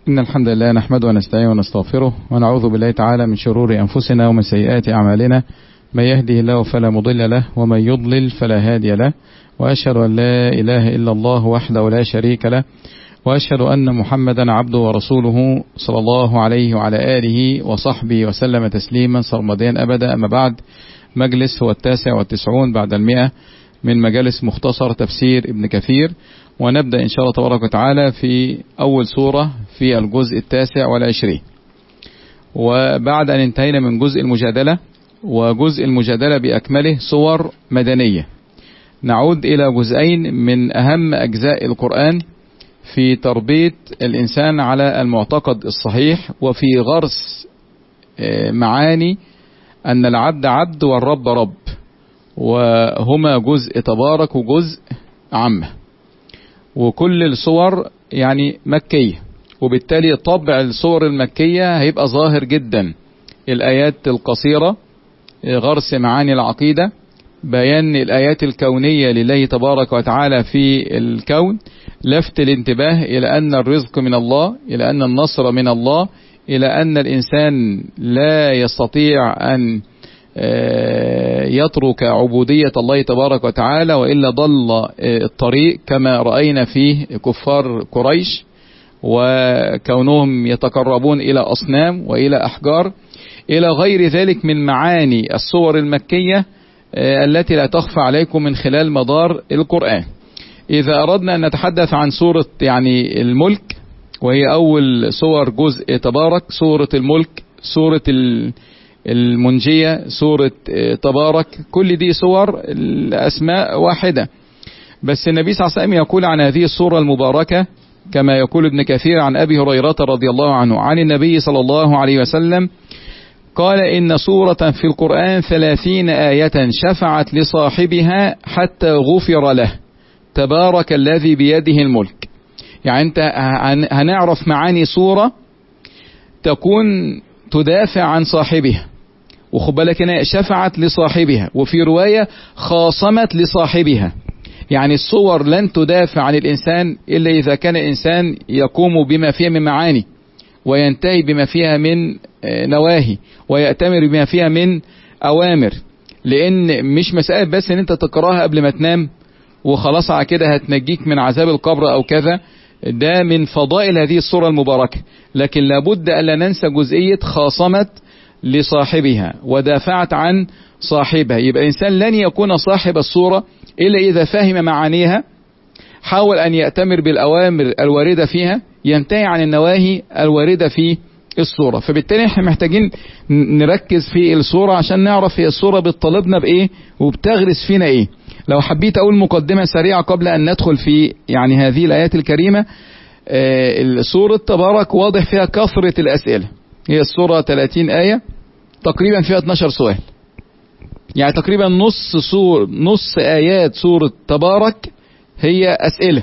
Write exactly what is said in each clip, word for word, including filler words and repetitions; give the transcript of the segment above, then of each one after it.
إن الحمد لله نحمده ونستعينه ونستغفره ونعوذ بالله تعالى من شرور أنفسنا ومن سيئات أعمالنا، من يهده الله فلا مضل له ومن يضلل فلا هادي له، وأشهد أن لا إله إلا الله وحده لا شريك له، وأشهد أن محمدا عبده ورسوله صلى الله عليه وعلى آله وصحبه وسلم تسليما سرمديا أبدا. أما بعد، مجلس هو التاسع والتسعون بعد المئة من مجالس مختصر تفسير ابن كثير، ونبدأ إن شاء الله تبارك وتعالى في أول سورة في الجزء التاسع والعشرين. وبعد أن انتهينا من جزء المجادلة، وجزء المجادلة بأكمله صور مدنية، نعود إلى جزئين من أهم أجزاء القرآن في تربية الإنسان على المعتقد الصحيح، وفي غرس معاني أن العبد عبد والرب رب، وهما جزء تبارك وجزء عامة، وكل الصور يعني مكية، وبالتالي طبع الصور المكية هيبقى ظاهر جدا. الآيات القصيرة غرس معاني العقيدة، بيان الآيات الكونية لله تبارك وتعالى في الكون، لفت الانتباه إلى أن الرزق من الله، إلى أن النصر من الله، إلى أن الإنسان لا يستطيع أن يترك عبودية الله تبارك وتعالى وإلا ضل الطريق، كما رأينا فيه كفار قريش وكونهم يتقربون إلى أصنام وإلى أحجار، إلى غير ذلك من معاني الصور المكية التي لا تخفى عليكم من خلال مدار القرآن. إذا أردنا أن نتحدث عن سورة يعني الملك، وهي أول صور جزء تبارك، سورة الملك، سورة المنجية، سورة تبارك، كل دي صور الأسماء واحدة، بس النبي صلى الله عليه وسلم يقول عن هذه الصورة المباركة كما يقول ابن كثير عن أبي هريرة رضي الله عنه عن النبي صلى الله عليه وسلم قال: إن سورة في القرآن ثلاثين آية شفعت لصاحبها حتى غفر له، تبارك الذي بيده الملك. يعني انت هنعرف معاني سورة تكون تدافع عن صاحبها، وخد بالك هنا شفعت لصاحبها، وفي رواية خاصمت لصاحبها. يعني الصور لن تدافع عن الإنسان إلا إذا كان الإنسان يقوم بما فيها من معاني، وينتهي بما فيها من نواهي، ويأتمر بما فيها من أوامر. لأن مش مسألة بس أن أنت تقراها قبل ما تنام وخلاص على كده هتنجيك من عذاب القبر أو كذا، ده من فضائل هذه الصورة المباركة، لكن لابد ألا ننسى جزئية خاصمت لصاحبها ودافعت عن صاحبها. يبقى الإنسان لن يكون صاحب الصورة إلا إذا فهم معانيها، حاول أن يأتمر بالأوامر الواردة فيها، ينتهي عن النواهي الواردة في الصورة. فبالتالي احنا محتاجين نركز في الصورة عشان نعرف هي الصورة بتطالبنا بإيه وبتغرس فينا إيه. لو حبيت أقول مقدمة سريعة قبل أن ندخل في يعني هذه الآيات الكريمة، آه سورة تبارك واضح فيها كثرة الأسئلة. هي السورة ثلاثين آية، تقريبا فيها اثناشر سؤال، يعني تقريبا نص سور نص آيات سورة تبارك هي أسئلة،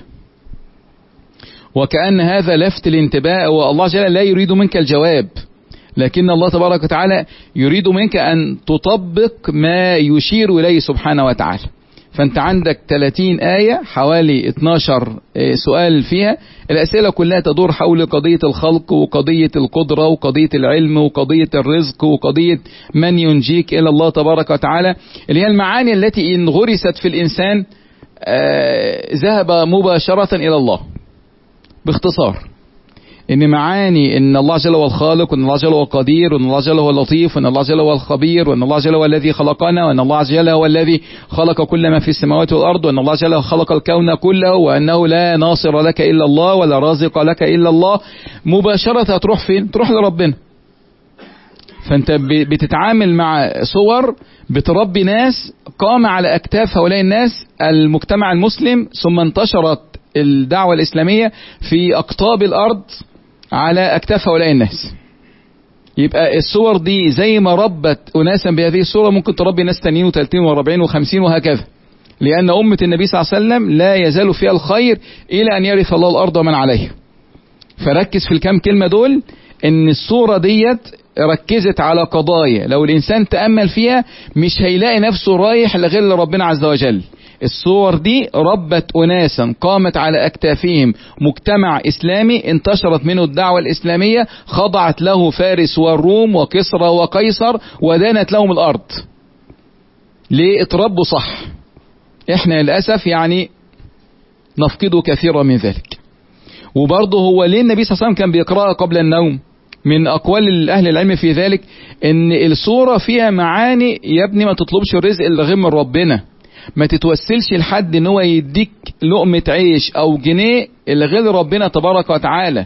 وكأن هذا لفت الانتباه، والله جل لا يريد منك الجواب، لكن الله تبارك وتعالى يريد منك أن تطبق ما يشير إليه سبحانه وتعالى. فأنت عندك ثلاثين آية، حوالي اثناشر سؤال فيها. الأسئلة كلها تدور حول قضية الخلق، وقضية القدرة، وقضية العلم، وقضية الرزق، وقضية من ينجيك إلى الله تبارك وتعالى، اللي هي المعاني التي إن غرست في الإنسان ذهب مباشرة إلى الله. باختصار، ان معاني ان الله جل هو الخالق، وان الله جل هو القدير، وان الله جل هو اللطيف، وان الله جل هو الخبير، وان الله جل هو الذي خلقنا، وان الله جل هو الذي خلق كل ما في السماوات والارض، وان الله جل خلق الكون كله، وانه لا ناصر لك الا الله ولا رازق لك الا الله. مباشرة تروح فين؟ تروح لربنا. فانت بتتعامل مع صور بتربي ناس قام على اكتاف هؤلاء الناس المجتمع المسلم، ثم انتشرت الدعوة الإسلامية في أقطاب الأرض على أكتاف هؤلاء الناس. يبقى الصور دي زي ما ربت أناسا بهذه الصورة، ممكن تربي ناس تانيين وثلاثين واربعين وخمسين وهكذا، لأن أمة النبي صلى الله عليه وسلم لا يزال فيها الخير إلى أن يرث الله الأرض ومن عليها. فركز في الكام كلمة دول، إن الصورة ديت ركزت على قضايا لو الإنسان تأمل فيها مش هيلاقي نفسه رايح لغير ربنا عز وجل. الصور دي ربت أناسا قامت على أكتافهم مجتمع إسلامي انتشرت منه الدعوة الإسلامية، خضعت له فارس والروم وكسرى وقيصر ودانت لهم الأرض. ليه؟ اتربوا صح. احنا للأسف يعني نفقد كثيرا من ذلك. وبرضه هو ليه النبي صلى الله عليه وسلم كان بيقرأ قبل النوم؟ من أقوال أهل العلم في ذلك إن الصورة فيها معاني، يا ابني ما تطلبش الرزق إلا غير من ربنا، ما تتوسلش لحد إن هو يديك لقمة عيش أو جنيه إلا غير ربنا تبارك وتعالى،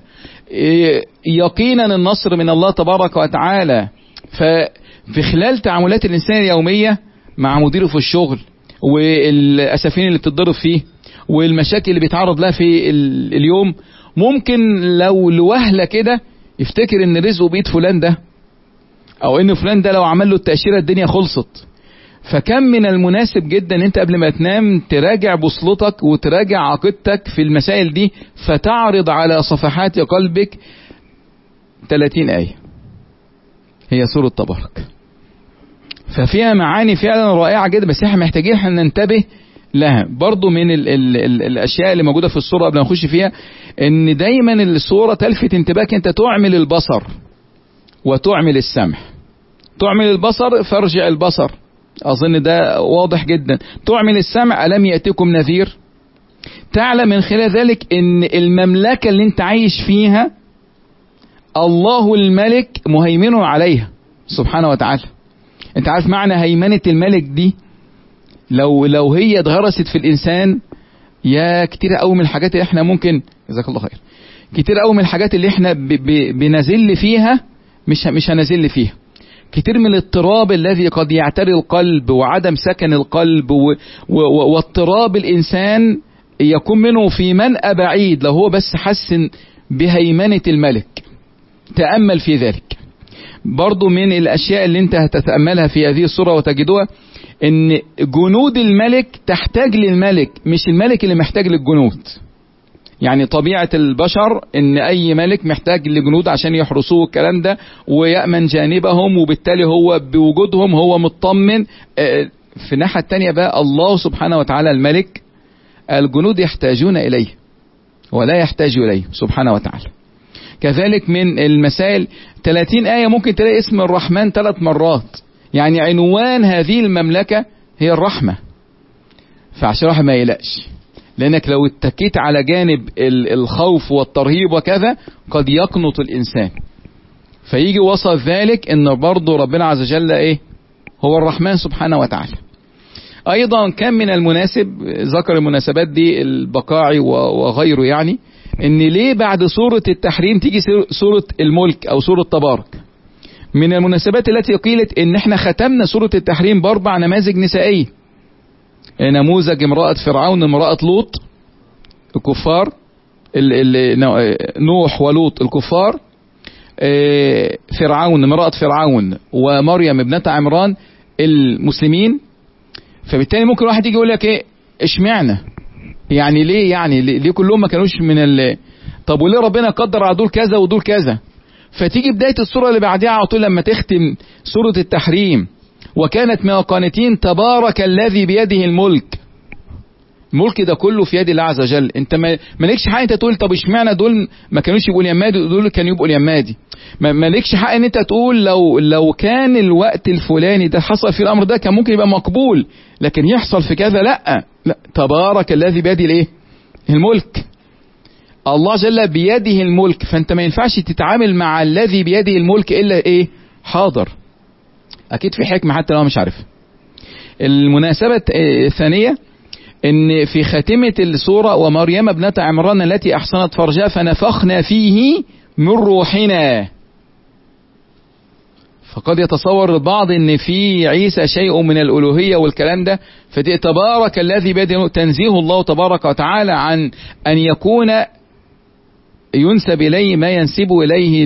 يقينا النصر من الله تبارك وتعالى. ففي خلال تعاملات الإنسان اليومية مع مديره في الشغل والأسفين اللي بتتضرب فيه والمشاكل اللي بيتعرض لها في اليوم، ممكن لو لوهلة كده يفتكر ان رزقه بيد فلان ده، او ان فلان ده لو عمل له التأشيرة الدنيا خلصت. فكم من المناسب جدا انت قبل ما تنام تراجع بوصلتك وتراجع عقيدتك في المسائل دي، فتعرض على صفحات قلبك ثلاثين آية هي سورة تبارك، ففيها معاني فعلا رائعة جدا، بس احنا محتاجين احنا ننتبه لها. برضو من ال ال ال الاشياء اللي موجودة في الصورة قبل ما نخش فيها، ان دايما الصورة تلفت انتباهك، انت تعمل البصر وتعمل السمع. تعمل البصر فارجع البصر، اظن ده واضح جدا. تعمل السمع، ألم يأتكم نذير. تعلم من خلال ذلك ان المملكة اللي انت عايش فيها الله الملك مهيمن عليها سبحانه وتعالى. انت عارف معنى هيمنة الملك دي؟ لو لو هي اتغرست في الانسان، يا كتير قوي من الحاجات اللي احنا ممكن، جزاك الله خير، كتير قوي من الحاجات اللي احنا ب ب بنزل فيها مش مش هنزل فيها. كتير من الاضطراب الذي قد يعتري القلب وعدم سكن القلب واضطراب الانسان يكون منه في منأى بعيد لو هو بس حسن بهيمنة الملك. تأمل في ذلك. برضو من الاشياء اللي انت هتتأملها في هذه الصورة وتجدوها، ان جنود الملك تحتاج للملك، مش الملك اللي محتاج للجنود. يعني طبيعة البشر ان اي ملك محتاج لجنود عشان يحرسوه الكلام ده ويأمن جانبهم، وبالتالي هو بوجودهم هو مطمن. في الناحية التانية بقى الله سبحانه وتعالى الملك، الجنود يحتاجون اليه ولا يحتاج اليه سبحانه وتعالى. كذلك من المسائل ثلاثين آية ممكن تلاقي اسم الرحمن ثلاث مرات، يعني عنوان هذه المملكة هي الرحمة. فعشان الواحد ما يقلقش، لأنك لو اتكيت على جانب الخوف والترهيب وكذا قد يقنط الإنسان. فيجي وصف ذلك ان برضو ربنا عز وجل ايه؟ هو الرحمن سبحانه وتعالى. ايضا كان من المناسب، ذكر المناسبات دي البقاعي وغيره، يعني ان ليه بعد سورة التحريم تيجي سورة الملك او سورة تبارك. من المناسبات التي قيلت ان احنا ختمنا سورة التحريم باربع نماذج نسائية. نموذج امرأة فرعون، امرأة لوط الكفار، نوح ولوط الكفار، فرعون امرأة فرعون، ومريم ابنة عمران المسلمين. فبالتالي ممكن واحد يجي يقول لك ايه اشمعنى؟ يعني ليه يعني ليه كلهم ما كانوش من ال طب وليه ربنا قدر على دول كذا ودول كذا؟ فتيجي بداية السورة اللي بعدها على طول لما تختم سورة التحريم، وكانت من القانتين تبارك الذي بيده الملك. الملك ده كله في يد الله عز وجل. انت ما مالكش حق انت تقول طب اشمعنى دول ما كانوش يبقوا اليمادي ودول كانوا يبقوا اليمادي. ما مالكش حق ان انت تقول لو لو كان الوقت الفلاني ده حصل في الامر ده كان ممكن يبقى مقبول، لكن يحصل في كذا لا لا. تبارك الذي بيده الايه؟ الملك. الله جل بيده الملك، فانت ما ينفعش تتعامل مع الذي بيده الملك الا ايه؟ حاضر. اكيد في حكمة حتى لو مش عارف. المناسبة الثانية ان في خاتمة السورة ومريم ابنة عمران التي احصنت فرجها فنفخنا فيه من روحنا. فقد يتصور البعض ان في عيسى شيء من الالوهية والكلام ده، فدي تبارك الذي بيده، تنزيه الله تبارك وتعالى عن ان يكون ينسب اليه ما ينسب اليه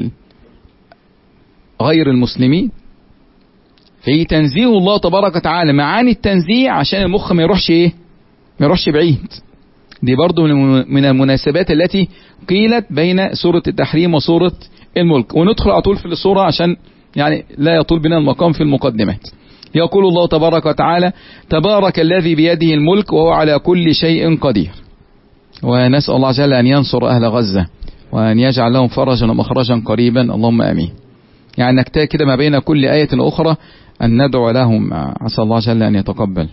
غير المسلمين. في تنزيه الله تبارك وتعالى، معاني التنزيه عشان المخ ما يروحش ايه؟ ما يروحش بعيد. دي برضو من المناسبات التي قيلت بين سورة التحريم وسورة الملك. وندخل على طول في السورة عشان يعني لا يطول بنا المقام في المقدمات. يقول الله تبارك وتعالى: تبارك الذي بيده الملك وهو على كل شيء قدير. ونسأل الله جل أن ينصر أهل غزة وأن يجعل لهم فرجا ومخرجا قريبا، اللهم آمين. يعني نكتفي كده ما بين كل آية أخرى أن ندعو لهم، عسى الله جل أن يتقبل.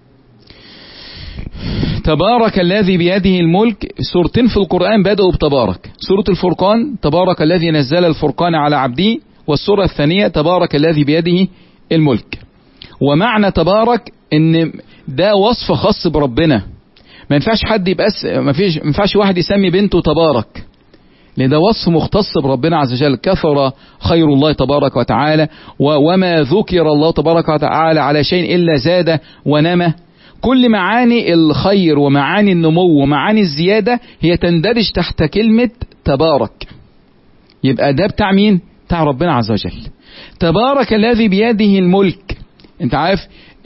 تبارك الذي بيده الملك، سورتين في القرآن بدأوا بتبارك. سورة الفرقان تبارك الذي نزل الفرقان على عبده، والسورة الثانية تبارك الذي بيده الملك. ومعنى تبارك ان ده وصف خاص بربنا، ما ينفعش حد يبقى ما فيش ما ينفعش واحد يسمي بنته تبارك، لان ده وصف مختص بربنا عز وجل. كثر خير الله تبارك وتعالى، وما ذكر الله تبارك وتعالى على شيء الا زاد ونمى. كل معاني الخير ومعاني النمو ومعاني الزيادة هي تندرج تحت كلمة تبارك. يبقى ده بتاع مين؟ بتاع ربنا عز وجل. تبارك الذي بيده الملك. انت عارف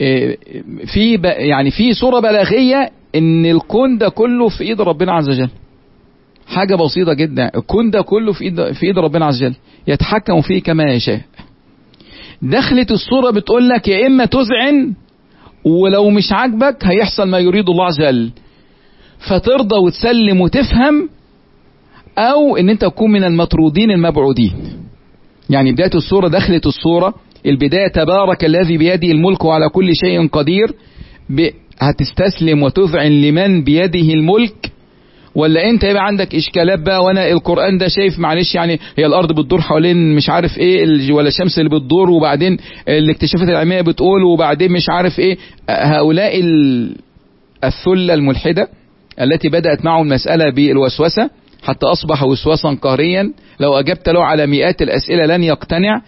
في يعني في صورة بلاغية ان الكون ده كله في ايد ربنا عز وجل. حاجة بسيطة جدا، الكون ده كله في ايد في ايد ربنا عز وجل، يتحكم فيه كما يشاء. دخلت الصورة بتقول لك يا اما تذعن، ولو مش عاجبك هيحصل ما يريد الله عز وجل، فترضى وتسلم وتفهم، او ان انت تكون من المطرودين المبعودين. يعني بداية الصورة، دخلت الصورة البداية تبارك الذي بيده الملك وعلى كل شيء قدير، هتستسلم وتذعن لمن بيده الملك، ولا انت يبقى عندك اشكالات بقى، وانا القرآن ده شايف معلش يعني هي الارض بتدور حوالين مش عارف ايه، ولا الشمس اللي بتدور، وبعدين الاكتشافات العلمية بتقول، وبعدين مش عارف ايه. هؤلاء الثلة الملحدة التي بدأت معهم المسألة بالوسوسة حتى اصبح وسواسا قهريا، لو اجبت له على مئات الاسئلة لن يقتنع،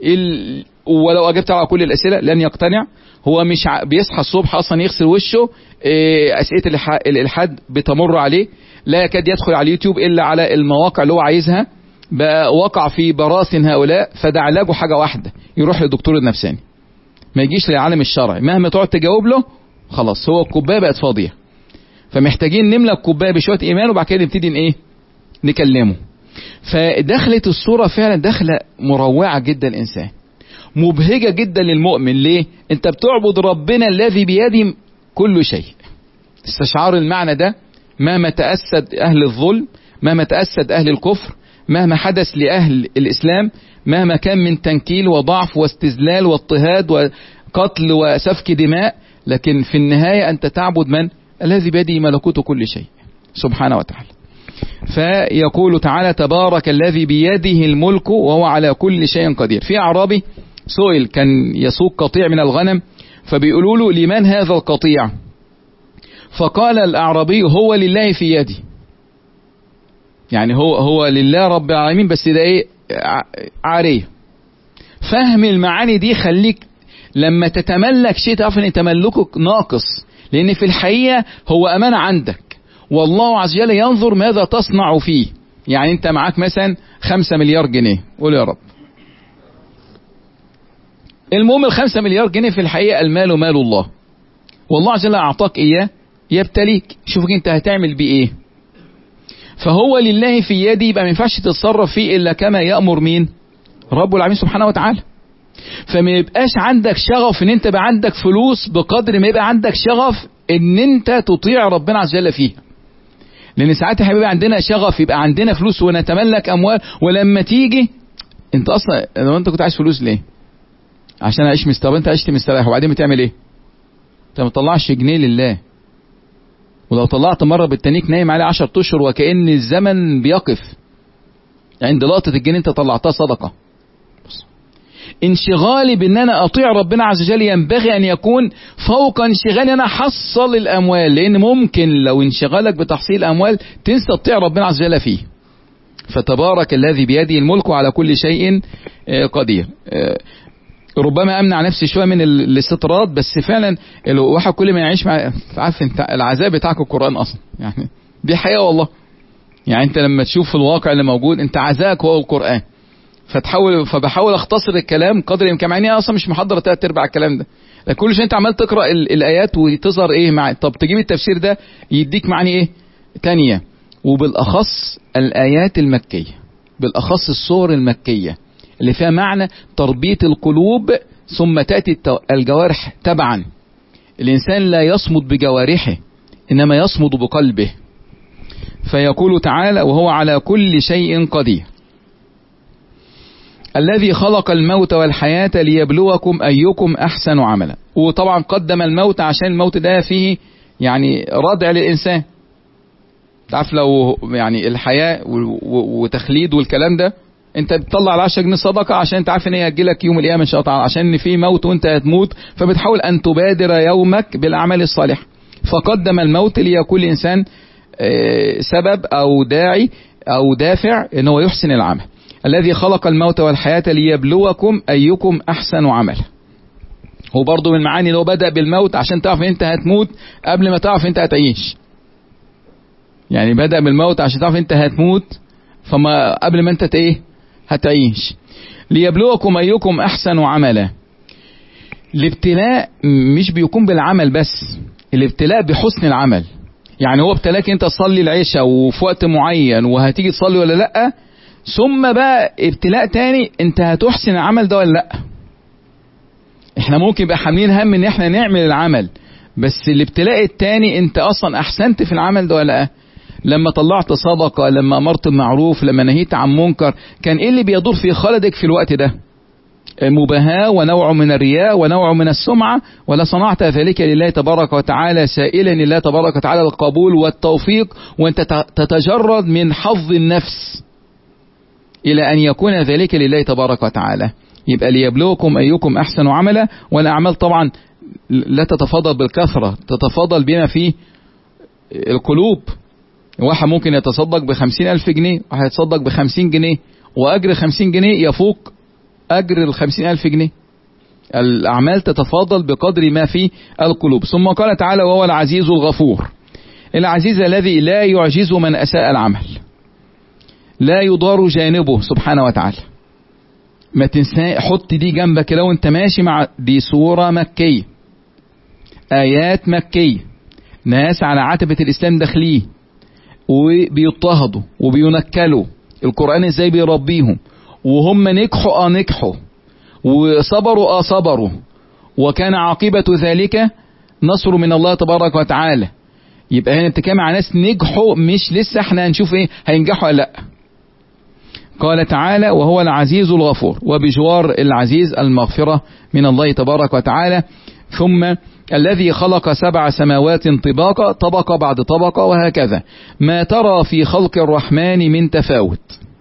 ولو اجبت على كل الاسئلة لن يقتنع. هو مش بيصحى الصبح اصلا يغسل وشه، اسئلة الالحاد بتمر عليه، لا يكاد يدخل على اليوتيوب الا على المواقع اللي هو عايزها. بقى وقع في براثن هؤلاء، فده علاجه حاجة واحدة، يروح للدكتور النفساني، ما يجيش للعالم الشرعي. مهما تقعد تجاوب له خلاص هو الكوبايه بقت فاضية. فمحتاجين نملى الكوبايه بشوية ايمان، وبعد كده نبتدي ايه نكلمه. فدخلت الصورة فعلا دخلة مروعة جدا الانسان، مبهجة جدا للمؤمن. ليه؟ انت بتعبد ربنا الذي بيده كل شيء. استشعار المعنى ده، مهما تأسد اهل الظلم، مهما تأسد اهل الكفر، مهما حدث لأهل الإسلام، مهما كان من تنكيل وضعف واستذلال واضطهاد وقتل وسفك دماء، لكن في النهاية أنت تعبد من؟ الذي بيده ملكوت كل شيء سبحانه وتعالى. فيقول تعالى تبارك الذي بيده الملك وهو على كل شيء قدير. في أعرابي سئل، كان يسوق قطيع من الغنم، فبيقولوا له لمن هذا القطيع؟ فقال الأعرابي هو لله في يدي. يعني هو هو لله رب العالمين، بس ده ايه عارية. فهم المعاني دي خليك لما تتملك شيء تعرف ان تملكك ناقص، لان في الحقيقة هو امانة عندك، والله عز وجل ينظر ماذا تصنع فيه. يعني انت معاك مثلا خمسة مليار جنيه، قول يا رب. المهم الخمسة مليار جنيه في الحقيقة المال مال الله، والله عز وجل اعطاك اياه يبتليك، شوفك انت هتعمل بيه ايه. فهو لله في يدي، يبقى ما ينفعش تتصرف فيه الا كما يأمر مين؟ رب العالمين سبحانه وتعالى. فما يبقاش عندك شغف ان انت بقى عندك فلوس بقدر ما يبقى عندك شغف ان انت تطيع ربنا عز وجل فيها. لان ساعات يا حبيبي عندنا شغف يبقى عندنا فلوس ونتملك اموال، ولما تيجي انت اصلا لو انت كنت عايز فلوس ليه؟ عشان اعيش مستريح. انت عشت مستريح وبعدين بتعمل ايه؟ انت ما تطلعش جنيه لله، ولو طلعت مرة بالتانيك نايم عليه عشر اشهر وكأن الزمن بيقف عند لقطة الجنيه انت طلعتها صدقة. انشغالي بان انا اطيع ربنا عز وجل ينبغي ان يكون فوق انشغالي انا حصل الاموال، لان ممكن لو انشغالك بتحصيل الاموال تنسى تطيع ربنا عز وجل فيه. فتبارك الذي بيده الملك على كل شيء قدير. ربما امنع نفسي شويه من الاستطراد، بس فعلا الواحد كل ما يعيش مع عارف انت العذاب بتاعك القران اصلا، يعني دي حقيقه والله. يعني انت لما تشوف الواقع اللي موجود انت عذابك هو القران، فتحاول فبحاول اختصر الكلام قدر الامكان، مع اني اصلا مش محضر تلات ارباع الكلام ده، لكن كل شيء انت عمال تقرا الايات وتظهر ايه مع طب تجيب التفسير ده يديك معاني ايه تانية. وبالاخص الايات المكيه، بالاخص السور المكيه اللي فيها معنى تربية القلوب ثم تأتي الجوارح تبعا. الإنسان لا يصمد بجوارحه إنما يصمد بقلبه. فيقول تعالى وهو على كل شيء قدير الذي خلق الموت والحياة ليبلوكم أيكم أحسن عملا. وطبعا قدم الموت عشان الموت ده فيه يعني ردع للإنسان. تعرف لو يعني الحياة وتخليد والكلام ده انت بتطلع العشرة جنيه صدقة عشان انت عارف ان هي هتجيلك يوم القيامة ان شاء الله، عشان في موت وانت هتموت، فبتحاول ان تبادر يومك بالاعمال الصالحة. فقدم الموت ليكون الانسان سبب او داعي او دافع ان هو يحسن العمل. الذي خلق الموت والحياة ليبلوكم ايكم احسن عملا. هو برضو من معاني انه بدأ بالموت عشان تعرف انت هتموت قبل ما تعرف انت هتعيش. يعني بدأ بالموت عشان تعرف انت هتموت فما قبل ما انت ايه هتعيش. ليبلوكم ايكم احسن عملا. الابتلاء مش بيكون بالعمل بس، الابتلاء بحسن العمل. يعني هو ابتلاك انت تصلي العشاء وفي وقت معين وهتيجي تصلي ولا لا، ثم بقى ابتلاء تاني انت هتحسن العمل ده ولا لا. احنا ممكن يبقى حاملين هم ان احنا نعمل العمل، بس الابتلاء التاني انت اصلا احسنت في العمل ده ولا لا. لما طلعت صدقة، لما امرت بمعروف، لما نهيت عن منكر، كان ايه اللي بيدور في خلدك في الوقت ده؟ مباهاة ونوع من الرياء ونوع من السمعة، ولا صنعت ذلك لله تبارك وتعالى سائلا لله تبارك وتعالى القبول والتوفيق، وانت تتجرد من حظ النفس الى ان يكون ذلك لله تبارك وتعالى. يبقى ليبلوكم ايكم احسن عملا. والاعمال طبعا لا تتفاضل بالكثرة، تتفاضل بما فيه القلوب. واحد ممكن يتصدق بخمسين ألف جنيه، واحد يتصدق بخمسين جنيه، وأجر خمسين جنيه يفوق أجر الخمسين ألف جنيه. الأعمال تتفاضل بقدر ما في القلوب. ثم قال تعالى وهو العزيز الغفور. العزيز الذي لا يعجز من أساء العمل، لا يضار جانبه سبحانه وتعالى. ما تنسى، حط دي جنبك لو انت ماشي مع دي سورة مكية، آيات مكية، ناس على عتبة الإسلام داخلين وبيضطهدوا وبينكلوا، القرآن ازاي بيربيهم، وهم نجحوا اه نجحوا وصبروا اه صبروا، وكان عاقبة ذلك نصر من الله تبارك وتعالى. يبقى هنا بتتكلم عن ناس نجحوا، مش لسه احنا هنشوف ايه هينجحوا ولا لا. قال تعالى وهو العزيز الغفور، وبجوار العزيز المغفرة من الله تبارك وتعالى. ثم الذي خلق سبع سماوات طباقا، طبقة بعد طبقة، وهكذا ما ترى في خلق الرحمن من تفاوت.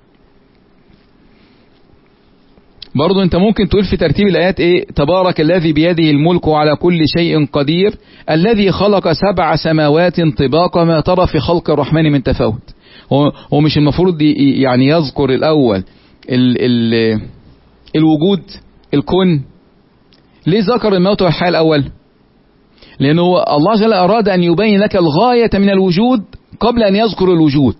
برضو انت ممكن تقول في ترتيب الآيات ايه؟ تبارك الذي بيده الملك على كل شيء قدير الذي خلق سبع سماوات طباقا ما ترى في خلق الرحمن من تفاوت. هو, هو مش المفروض يعني يذكر الأول ال ال الوجود الكون؟ ليه ذكر الموت والحياة الأول؟ لأنه الله جل أراد أن يبين لك الغاية من الوجود قبل أن يذكر الوجود.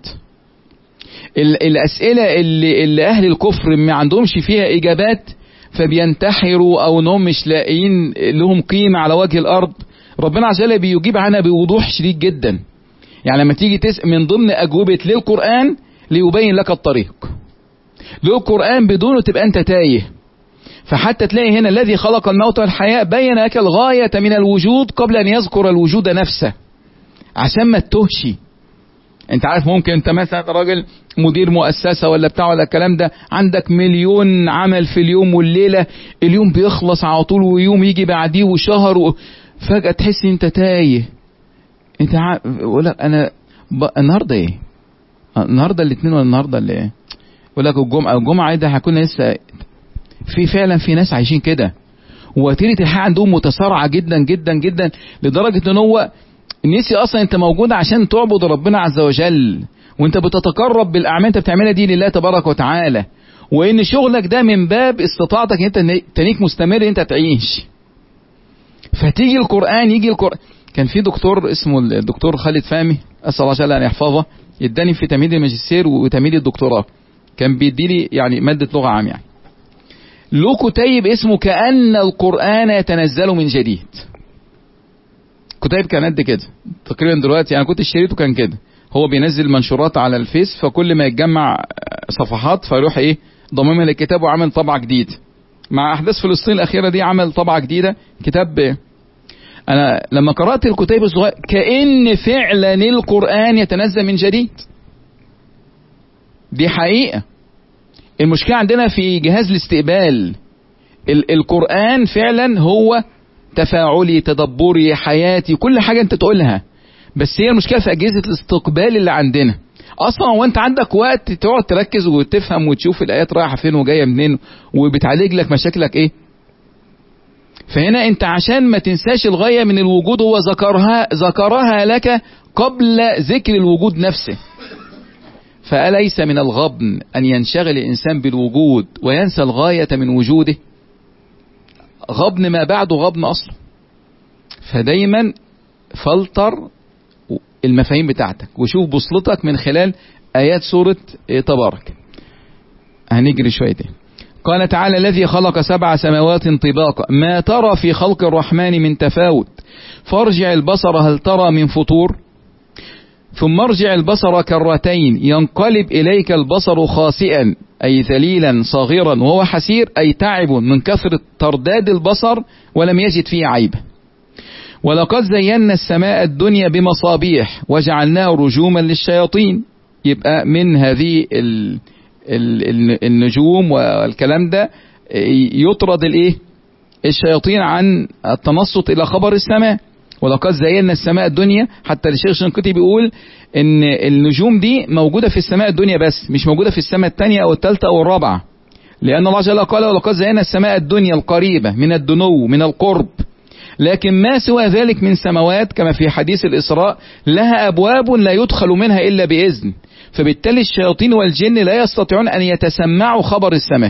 الأسئلة اللي, اللي أهل الكفر ما عندهمش فيها إجابات فبينتحروا أو أنهم مش لاقيين لهم قيمة على وجه الأرض، ربنا عز وجل بيجيب عنها بوضوح شديد جدا. يعني لما تيجي تسأل من ضمن أجوبة للقرآن ليبين لك الطريق، للقرآن بدونه تبقى أنت تايه. فحتى تلاقي هنا الذي خلق الموت والحياة بين لك الغاية من الوجود قبل أن يذكر الوجود نفسه عشان ما تتوهش. انت عارف ممكن انت مثلا راجل مدير مؤسسة ولا بتاع ولا الكلام ده، عندك مليون عمل في اليوم والليلة، اليوم بيخلص على طول ويوم يجي بعديه وشهر و... فجأة تحس انت تايه. انت ع... ولا انا ب... النهاردة ايه؟ النهاردة الاثنين ولا النهاردة اللي ايه؟ ولا الجمعة الجمعة ده هكون لسه في فعلا في ناس عايشين كده، وتيرة الحياة عندهم متسارعة جدا جدا جدا لدرجة ان هو نسي اصلا انت موجود عشان تعبد ربنا عز وجل، وانت بتتقرب بالاعمال انت بتعملها دي لله تبارك وتعالى، وان شغلك ده من باب استطاعتك انت تنيك مستمر انت تعيش. فتيجي القرآن يجي القرآن. كان في دكتور اسمه الدكتور خالد فهمي اسال الله جل ان يحفظه، اداني في تمهيد الماجستير وتمهيد الدكتوراه، كان بيديلي يعني مادة لغة عام، يعني له كتيب اسمه كأن القرآن يتنزل من جديد. كتيب كان قد كده تقريبا دلوقتي، يعني كنت اشتريته كان كده، هو بينزل منشورات على الفيس، فكل ما يتجمع صفحات فيروح ايه ضممها للكتاب وعمل طبعة جديد مع أحداث فلسطين الأخيرة دي عمل طبعة جديدة كتاب. أنا لما قرأت الكتاب الصغير كأن فعلا القرآن يتنزل من جديد. دي حقيقة. المشكلة عندنا في جهاز الاستقبال. ال القرآن فعلا هو تفاعلي، تدبري، حياتي، كل حاجة انت تقولها، بس هي المشكلة في أجهزة الاستقبال اللي عندنا. أصلا وانت عندك وقت تقعد تركز وتفهم وتشوف الآيات رايحة فين وجاية منين وبتعالج لك مشاكلك ايه. فهنا انت عشان ما تنساش الغاية من الوجود، هو ذكرها ذكرها لك قبل ذكر الوجود نفسه. فأليس من الغبن أن ينشغل الإنسان بالوجود وينسى الغاية من وجوده؟ غبن ما بعده غبن أصلا. فدايما فلتر المفاهيم بتاعتك وشوف بوصلتك من خلال آيات سورة تبارك. هنجري شويتين. قال تعالى: الذي خلق سبع سماوات طباقا ما ترى في خلق الرحمن من تفاوت فارجع البصر هل ترى من فطور ثم ارجع البصر كرتين ينقلب إليك البصر خاسئا أي ذليلا صاغرا وهو حسير أي تعب من كثرة ترداد البصر ولم يجد فيه عيبا. ولقد زينا السماء الدنيا بمصابيح وجعلناه رجوما للشياطين. يبقى من هذه ال ال النجوم والكلام ده يطرد الايه الشياطين عن التنصت الى خبر السماء. ولقد زينا السماء الدنيا، حتى الشيخ الشنقيطي بيقول ان النجوم دي موجودة في السماء الدنيا بس مش موجودة في السماء الثانية او الثالثة او الرابعة، لان الله جل قال: ولقد زينا السماء الدنيا القريبة من الدنو من القرب. لكن ما سوى ذلك من سماوات كما في حديث الإسراء لها أبواب لا يدخل منها إلا بإذن، فبالتالي الشياطين والجن لا يستطيعون أن يتسمعوا خبر السماء.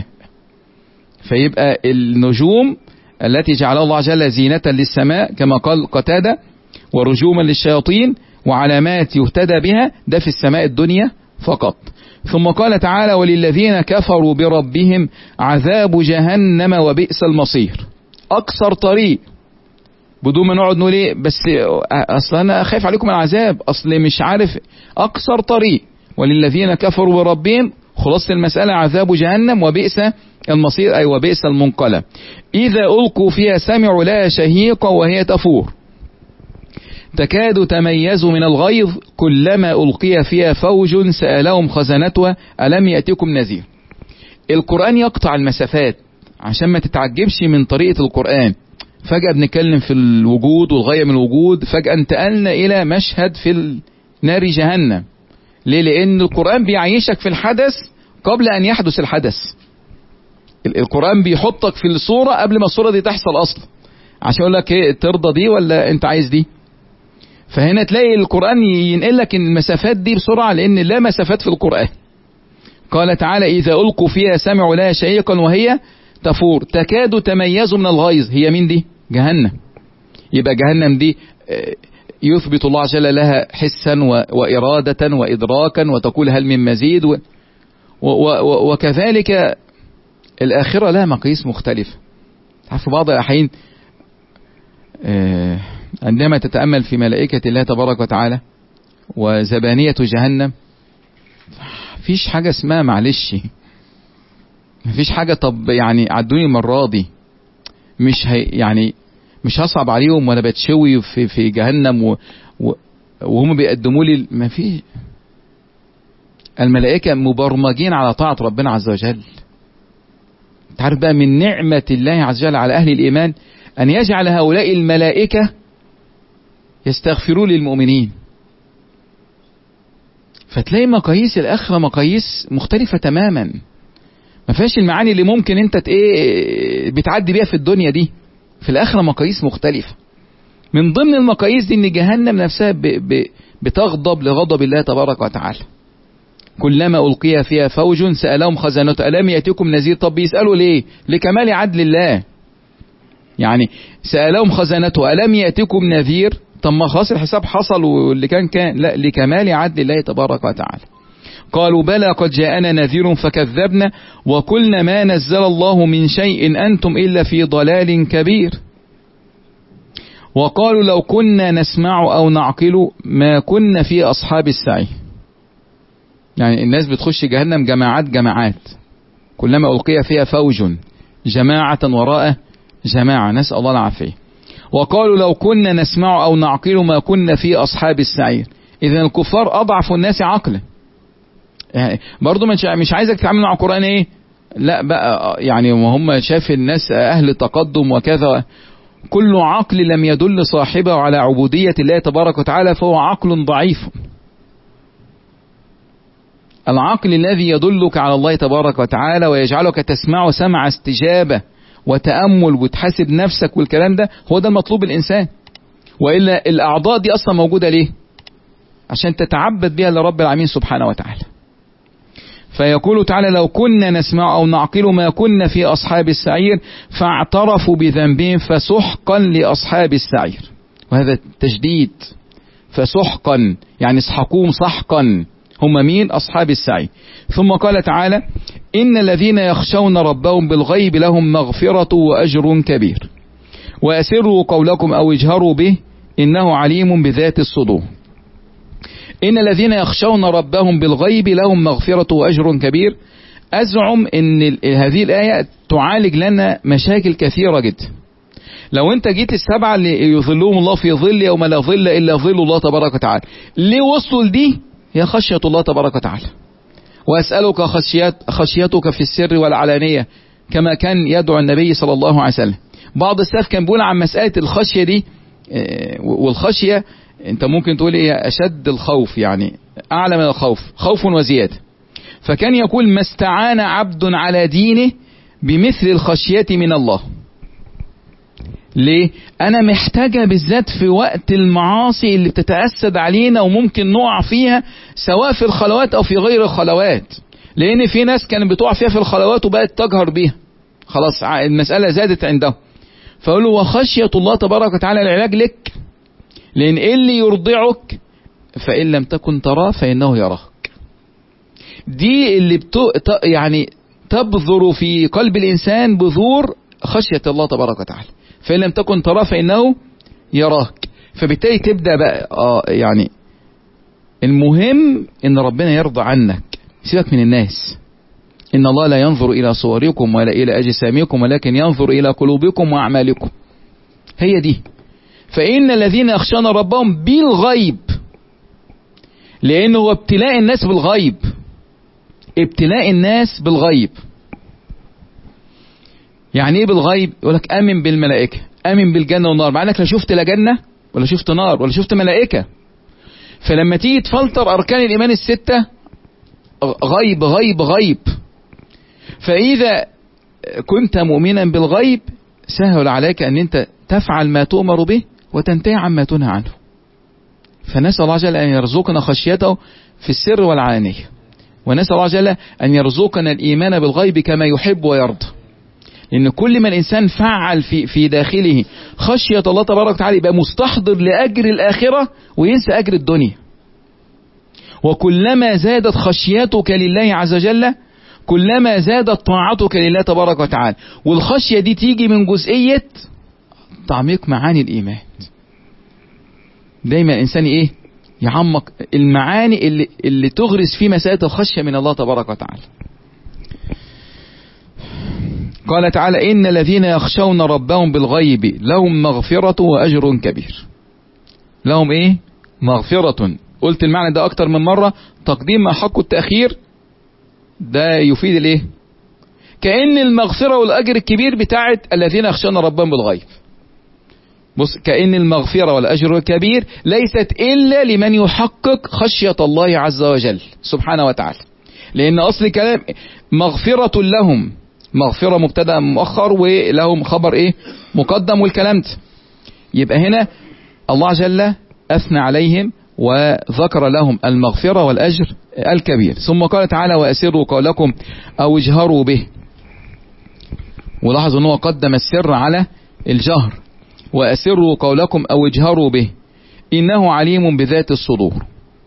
فيبقى النجوم التي جعلها الله جل زينة للسماء كما قال قتادة ورجوما للشياطين وعلامات يهتدى بها، ده في السماء الدنيا فقط. ثم قال تعالى: وللذين كفروا بربهم عذاب جهنم وبئس المصير. أقصر طريق، بدون ما نقعد نقول ايه بس اصل انا خايف عليكم العذاب، اصل مش عارف، اقصر طريق وللذين كفروا بربهم، خلاص المسألة عذاب جهنم وبئس المصير أي وبئس المنقلب. إذا ألقوا فيها سمعوا لها شهيقا وهي تفور تكاد تميز من الغيظ كلما ألقي فيها فوج سألهم خزنتها ألم يأتكم نذير. القرآن يقطع المسافات عشان ما تتعجبش من طريقة القرآن. فجأة بنتكلم في الوجود والغاية من الوجود، فجأة انتقلنا إلى مشهد في نار جهنم. ليه؟ لأن القرآن بيعيشك في الحدث قبل أن يحدث الحدث. القرآن بيحطك في الصورة قبل ما الصورة دي تحصل أصلا، عشان يقول لك ايه ترضى دي ولا أنت عايز دي. فهنا تلاقي القرآن ينقلك المسافات دي بسرعة، لأن لا مسافات في القرآن. قال تعالى: إذا ألقوا فيها سمعوا لها شهيقا وهي تفور تكاد تميز من الغيظ. هي مين دي؟ جهنم. يبقى جهنم دي يثبت الله جل لها حسا وإرادة وإدراكا وتقول هل من مزيد و و وكذلك الآخرة لها مقاييس مختلفة. في بعض الأحيان عندما تتأمل في ملائكة الله تبارك وتعالى وزبانية جهنم، مفيش حاجة اسمها معلش، مفيش حاجة طب يعني عدوني المرة دي، مش هي يعني مش هصعب عليهم وانا بتشوي في في جهنم و و وهم بيقدموا لي. ما في، الملائكة مبرمجين على طاعة ربنا عز وجل. تعرف بقى من نعمة الله عز وجل على أهل الإيمان أن يجعل هؤلاء الملائكة يستغفرون للمؤمنين. فتلاقي مقاييس الآخرة مقاييس مختلفة تماما، ما فيهاش المعاني اللي ممكن انت ايه بتعدي بيها في الدنيا دي. في الآخرة مقاييس مختلفة. من ضمن المقاييس دي ان جهنم نفسها ب ب بتغضب لغضب الله تبارك وتعالى. كلما ألقي فيها فوج سألهم خزنتها ألم يأتكم نذير. طب بيسألوا ليه؟ لكمال عدل الله. يعني سألهم خزنتها ألم يأتكم نذير، طب ما خلاص الحساب حصل واللي كان كان، لا، لكمال عدل الله تبارك وتعالى. قالوا بلى قد جاءنا نذير فكذبنا وقلنا ما نزل الله من شيء أنتم إلا في ضلال كبير. وقالوا لو كنا نسمع أو نعقل ما كنا في أصحاب السعي. يعني الناس بتخش جهنم جماعات جماعات، كلما ألقي فيها فوج جماعة وراء جماعة، نسأل الله العافية. وقالوا لو كنا نسمع أو نعقل ما كنا في أصحاب السعير. إذن الكفار أضعف الناس عقلا. يعني برضو مش عايزك تتعامل مع القرآن إيه، لا بقى يعني وهم شاف الناس أهل تقدم وكذا. كل عقل لم يدل صاحبه على عبودية الله تبارك وتعالى فهو عقل ضعيف. العقل الذي يدلك على الله تبارك وتعالى ويجعلك تسمع سمع استجابة وتأمل وتحاسب نفسك والكلام ده، هو ده المطلوب الإنسان. وإلا الأعضاء دي أصلا موجودة ليه؟ عشان تتعبد بها لرب العالمين سبحانه وتعالى. فيقول تعالى لو كنا نسمع أو نعقل ما كنا في أصحاب السعير فاعترفوا بذنبهم فسحقا لأصحاب السعير. وهذا تجديد، فسحقا يعني اسحقوهم سحقا، هم مين؟ أصحاب السعير. ثم قال تعالى إن الذين يخشون ربهم بالغيب لهم مغفرة وأجر كبير وأسروا قولكم أو اجهروا به إنه عليم بذات الصدور. إن الذين يخشون ربهم بالغيب لهم مغفرة وأجر كبير. أزعم إن هذه الآية تعالج لنا مشاكل كثيرة جدا. لو أنت جيت السبعة اللي يظلهم الله في ظل يوم لا ظل إلا ظل الله تبارك وتعالى، ليه وصلوا لدي؟ هي خشية الله تبارك وتعالى. وأسألك خشيت خشيتك في السر والعلانية كما كان يدعو النبي صلى الله عليه وسلم. بعض السلف كان بيقول عن مسألة الخشية دي، والخشية انت ممكن تقول ايه اشد الخوف، يعني اعلى من الخوف، خوف وزيادة. فكان يقول ما استعان عبد على دينه بمثل الخشية من الله. ليه؟ انا محتاجة بالذات في وقت المعاصي اللي بتتأسد علينا وممكن نقع فيها سواء في الخلوات او في غير الخلوات، لان في ناس كانت بتقع فيها في الخلوات وبقت تجهر بيها، خلاص المسألة زادت عندهم. فقالوا وخشية الله تبارك وتعالى العلاج لك، لأن اللي يرضعك فإن لم تكن تراه فإنه يراك. دي اللي بتو... يعني تبذر في قلب الإنسان بذور خشية الله تبارك وتعالى، فإن لم تكن تراه فإنه يراك. فبالتالي تبدأ بقى آه يعني المهم إن ربنا يرضى عنك، سيبك من الناس. إن الله لا ينظر إلى صوركم ولا إلى أجسامكم ولكن ينظر إلى قلوبكم وأعمالكم. هي دي. فإن الذين يخشون ربهم بالغيب، لأنه هو ابتلاء الناس بالغيب، ابتلاء الناس بالغيب. يعني ايه بالغيب؟ يقولك آمن بالملائكة، آمن بالجنة والنار، مع انك لا شفت لا جنة ولا شفت نار ولا شفت ملائكة. فلما تيجي تفلتر أركان الإيمان الستة، غيب غيب غيب. فإذا كنت مؤمنا بالغيب سهل عليك أن أنت تفعل ما تؤمر به وتنتهي عما تنهى عنه. فنسأل الله جل أن يرزقنا خشيته في السر والعلانية، ونسأل الله جل أن يرزقنا الإيمان بالغيب كما يحب ويرضى. لأن كل ما الإنسان فعل في في داخله خشية الله تبارك وتعالى يبقى مستحضر لأجر الآخرة وينسى أجر الدنيا. وكلما زادت خشيتك لله عز وجل كلما زادت طاعتك لله تبارك وتعالى. والخشية دي تيجي من جزئية تعميق معاني الإيمان. دايما الإنسان إيه؟ يعمق المعاني اللي, اللي تغرس في مسألة الخشية من الله تبارك وتعالى. قال تعالى إن الذين يخشون ربهم بالغيب لهم مغفرة وأجر كبير. لهم إيه؟ مغفرة. قلت المعنى ده أكتر من مرة، تقديم ما حق التأخير ده يفيد الإيه؟ كأن المغفرة والأجر الكبير بتاعت الذين يخشون ربهم بالغيب. بص، كأن المغفرة والأجر الكبير ليست إلا لمن يحقق خشية الله عز وجل سبحانه وتعالى. لأن أصل كلام مغفرة لهم، مغفرة مبتدأ مؤخر ولهم خبر إيه؟ مقدم، والكلام ده يبقى هنا الله جل أثنى عليهم وذكر لهم المغفرة والأجر الكبير. ثم قال تعالى وأسروا قولكم أو اجهروا به. ولاحظوا أنه قدم السر على الجهر. وأسروا قولكم أو اجهروا به إنه عليم بذات الصدور.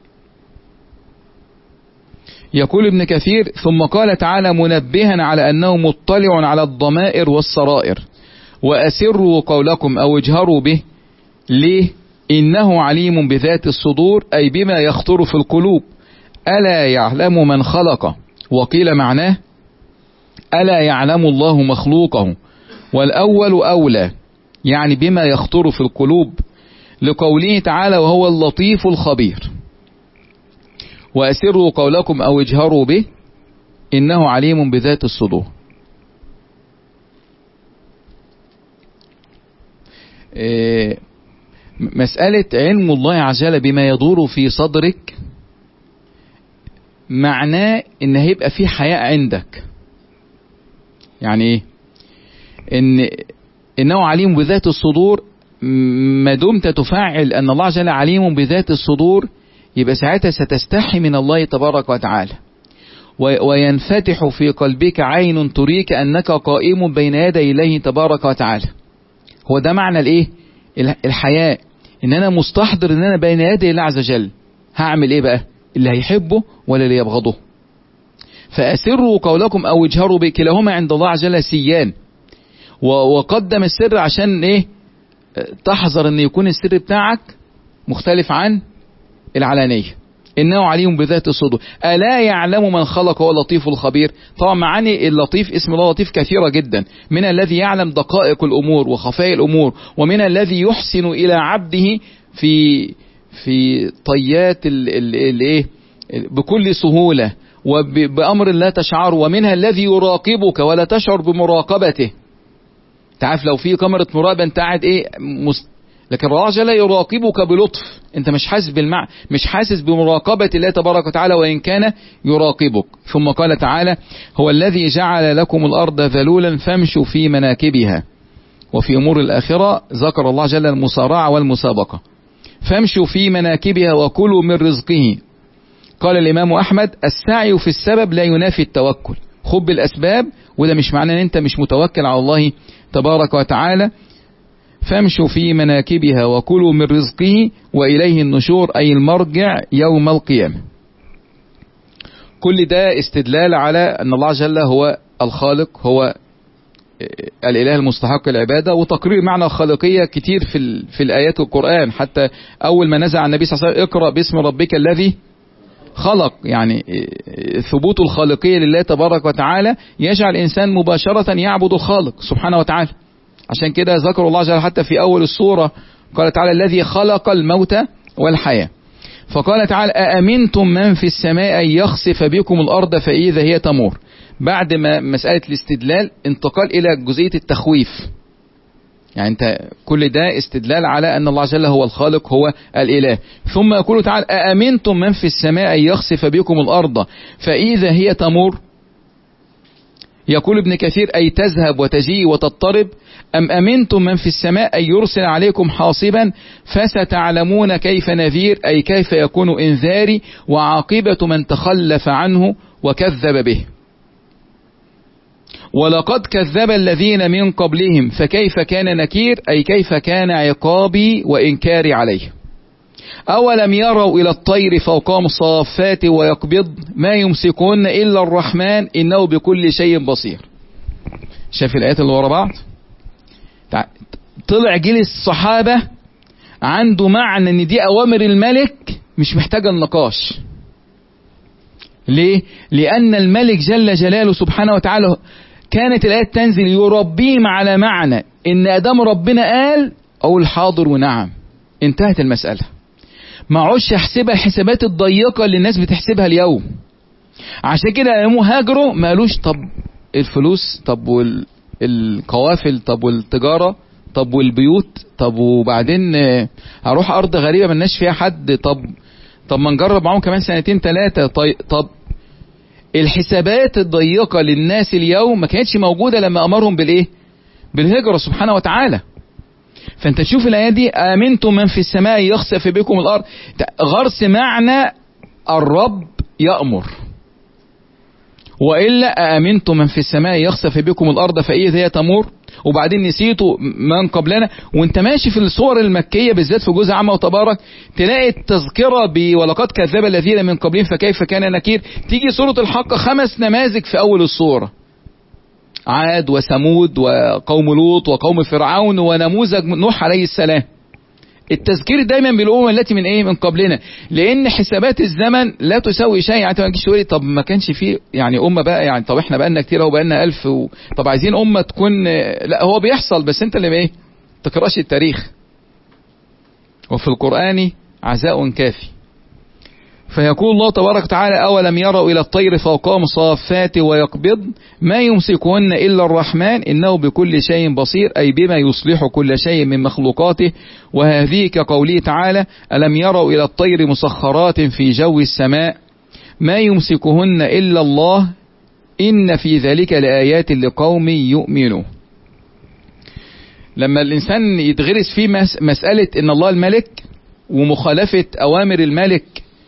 يقول ابن كثير ثم قال تعالى منبها على أنه مطلع على الضمائر والسرائر. وأسروا قولكم أو اجهروا به ليه؟ إنه عليم بذات الصدور أي بما يخطر في القلوب. ألا يعلم من خلق. وقيل معناه ألا يعلم الله مخلوقه والأول أولى، يعني بما يخطر في القلوب، لقوله تعالى وهو اللطيف الخبير. وأسروا قولكم أو اجهروا به إنه عليم بذات الصدور. مسألة علم الله عز وجل بما يدور في صدرك معناه ان هيبقى في حياء عندك. يعني ايه؟ ان انه عليم بذات الصدور، ما دمت تفعل ان الله عز وجل عليم بذات الصدور، يبقى ساعتها ستستحي من الله تبارك وتعالى، وينفتح في قلبك عين تريك انك قائم بين يدي الله تبارك وتعالى. هو ده معنى الايه؟ الحياء، ان انا مستحضر ان انا بين يدي الله عز وجل. هعمل ايه بقى؟ اللي هيحبه ولا اللي يبغضه. فأسروا قولكم أو اجهروا به، كلاهما عند الله عز وجل سيان. وقدم السر عشان ايه؟ تحذر ان يكون السر بتاعك مختلف عن العلانية. انه عليم بذات الصدور. ألا يعلم من خلق هو اللطيف الخبير. طبعا معاني اللطيف، اسم الله لطيف كثيرة جدا، من الذي يعلم دقائق الأمور وخفايا الأمور، ومن الذي يحسن إلى عبده في في طيات الايه بكل سهولة وبأمر لا تشعر، ومنها الذي يراقبك ولا تشعر بمراقبته. تعرف لو في كاميرا مراقبة انت قاعد ايه مست... لكن الله لا يراقبك بلطف، انت مش حاسس بالمع مش حاسس بمراقبة الله تبارك وتعالى وان كان يراقبك. ثم قال تعالى هو الذي جعل لكم الارض ذلولا فامشوا في مناكبها. وفي امور الاخرة ذكر الله جل المصارعة والمسابقة. فامشوا في مناكبها وكلوا من رزقه. قال الامام احمد السعي في السبب لا ينافي التوكل. خذ بالاسباب، وده مش معناه ان انت مش متوكل على الله تبارك وتعالى. فامشوا في مناكبها وكلوا من رزقه وإليه النشور، أي المرجع يوم القيامة. كل ده استدلال على أن الله جل هو الخالق، هو الإله المستحق العبادة، وتقرير معنى الخالقية كتير في, في الآيات القرآن. حتى أول ما نزل عن النبي صلى الله عليه وسلم اقرأ باسم ربك الذي خلق، يعني ثبوت الخالقية لله تبارك وتعالى يجعل الإنسان مباشرة يعبد الخالق سبحانه وتعالى. عشان كده ذكر الله جل حتى في أول السورة قال تعالى الذي خلق الموت والحياة. فقال تعالى أأمنتم من في السماء أن يخسف بكم الأرض فإذا هي تمور. بعد ما مسألة الاستدلال انتقال إلى جزئية التخويف. يعني انت كل ده استدلال على أن الله جل هو الخالق، هو الإله. ثم يقول تعالى أأمنتم من في السماء أن يخسف بكم الأرض فإذا هي تمور. يقول ابن كثير أي تذهب وتجيء وتضطرب. أم أمنتم من في السماء أن يرسل عليكم حاصبا فستعلمون كيف نذير، أي كيف يكون إنذاري وعاقبة من تخلف عنه وكذب به. ولقد كذب الذين من قبلهم فكيف كان نكير، أي كيف كان عقابي وإنكاري عليه. أولم يروا إلى الطير فوقهم صافات ويقبض ما يمسكون إلا الرحمن إنه بكل شيء بصير. شاف الآيات اللي ورا بعض؟ طلع جيل الصحابة عنده معنى ان دي اوامر الملك مش محتاجة النقاش. ليه؟ لان الملك جل جلاله سبحانه وتعالى كانت الآيات تنزل يربيهم على معنى ان ادام ربنا قال اقول حاضر ونعم، انتهت المسألة. ما عوش يحسبها الحسابات الضيقة اللي الناس بتحسبها اليوم. عشان كده يوم هاجروا ما قالوش طب الفلوس، طب والقوافل، طب والتجارة، طب والبيوت، طب وبعدين هروح ارض غريبة ملناش فيها حد، طب طب ما نجرب معاهم كمان سنتين ثلاثة. طيب طب الحسابات الضيقة للناس اليوم ما كانتش موجودة لما امرهم بالايه؟ بالهجرة سبحانه وتعالى. فانت تشوف الايه دي امنتم من في السماء يخسف بكم الارض، غرس معنى الرب يأمر. وإلا أأمنتم من في السماء يخسف بكم الأرض فإذا هي تمور. وبعدين نسيتوا من قبلنا. وانت ماشي في الصور المكية بالذات في جزء عامة وتبارك تلاقي التذكرة ب ولقد كذب الذين من قبلهم فكيف كان نكير. تيجي سورة الحق خمس نماذج في أول الصورة، عاد وثمود وقوم لوط وقوم فرعون ونموذج نوح عليه السلام. التذكير دايما بالأمم التي من ايه من قبلنا، لان حسابات الزمن لا تساوي شيء. يعني انت ما تجيش تقول طب ما كانش فيه يعني امه بقى، يعني طب احنا بقى لنا كتير وبقى لنا ألف و... طب عايزين امه تكون، لا هو بيحصل بس انت اللي ايه تقراش التاريخ. وفي القرآن عزاء كافي. فيقول الله تبارك وتعالى أولم يروا إلى الطير فوقهم صافات ويقبض ما يمسكهن إلا الرحمن إنه بكل شيء بصير، أي بما يصلح كل شيء من مخلوقاته. وهذه كقوله تعالى ألم يروا إلى الطير مسخرات في جو السماء ما يمسكهن إلا الله إن في ذلك لآيات لقوم يؤمنون. لما الإنسان يتغرس فيه مسألة إن الله الملك ومخالفة أوامر الملك